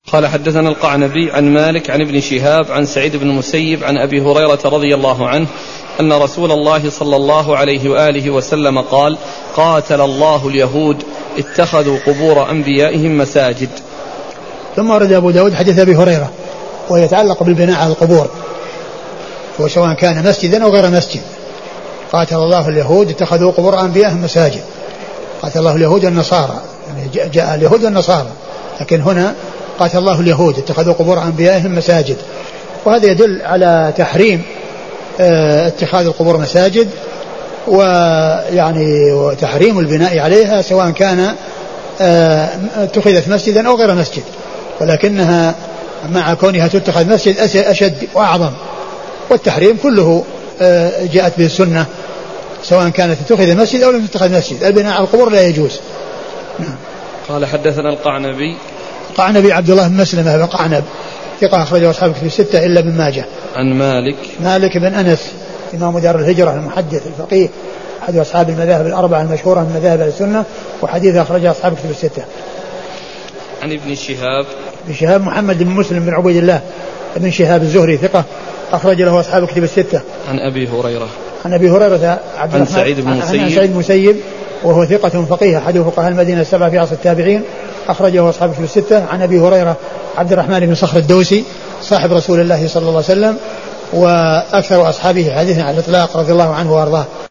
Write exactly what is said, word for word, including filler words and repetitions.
قال حدثنا القعنبي عن مالك عن ابن شهاب عن سعيد بن المسيب عن أبي هريرة رضي الله عنه أن رسول الله صلى الله عليه وآله وسلم قال: قاتل الله اليهود اتخذوا قبور أنبيائهم مساجد. ثم ورد أبو داود حديث أبي هريرة ويتعلق بالبناء على القبور، وسواء كان مسجدا أو غير مسجد. قاتل الله اليهود اتخذوا قبور أنبيائهم مساجد. قاتل الله اليهود والنصارى، يعني جاء اليهود والنصارى، لكن هنا قاتل الله اليهود اتخذوا قبور أنبيائهم مساجد. وهذا يدل على تحريم اتخاذ القبور مساجد، ويعني وتحريم البناء عليها سواء كان اتخذت مسجدا أو غير مسجد، ولكنها مع كونها تتخذ مسجد أشد وأعظم. والتحريم كله جاءت به السنة سواء كانت تتخذ مسجد أو لم تتخذ مسجد، البناء على القبور لا يجوز. نعم. قال حدثنا القعنبي القعنبي عبد الله بن مسلمة بن قعنب ثقة أخرجه أصحاب الكتب الستة إلا بن ماجه. عن مالك مالك بن أنس إمام دار الهجرة المحدث الفقيه أحد أصحاب المذاهب الأربعة المشهورة من مذاهب السنة، وحديث أخرجه أصحاب الكتب الستة. عن ابن شهاب ابن شهاب محمد بن مسلم بن عبيد الله ابن شهاب الزهري ثقة أخرج له أصحاب الكتب الستة. عن أبي هريرة عن أبي هريرة عبد عن سعيد بن المسيب عن سعيد المسيب وهو ثقة فقيه أحد فقهاء المدينة السبعة في عصر التابعين أخرجه أصحاب الكتب الستة. عن أبي هريرة عبد الرحمن بن صخر الدوسي صاحب رسول الله صلى الله عليه وسلم وأكثر أصحابه حديثا على الإطلاق رضي الله عنه وأرضاه.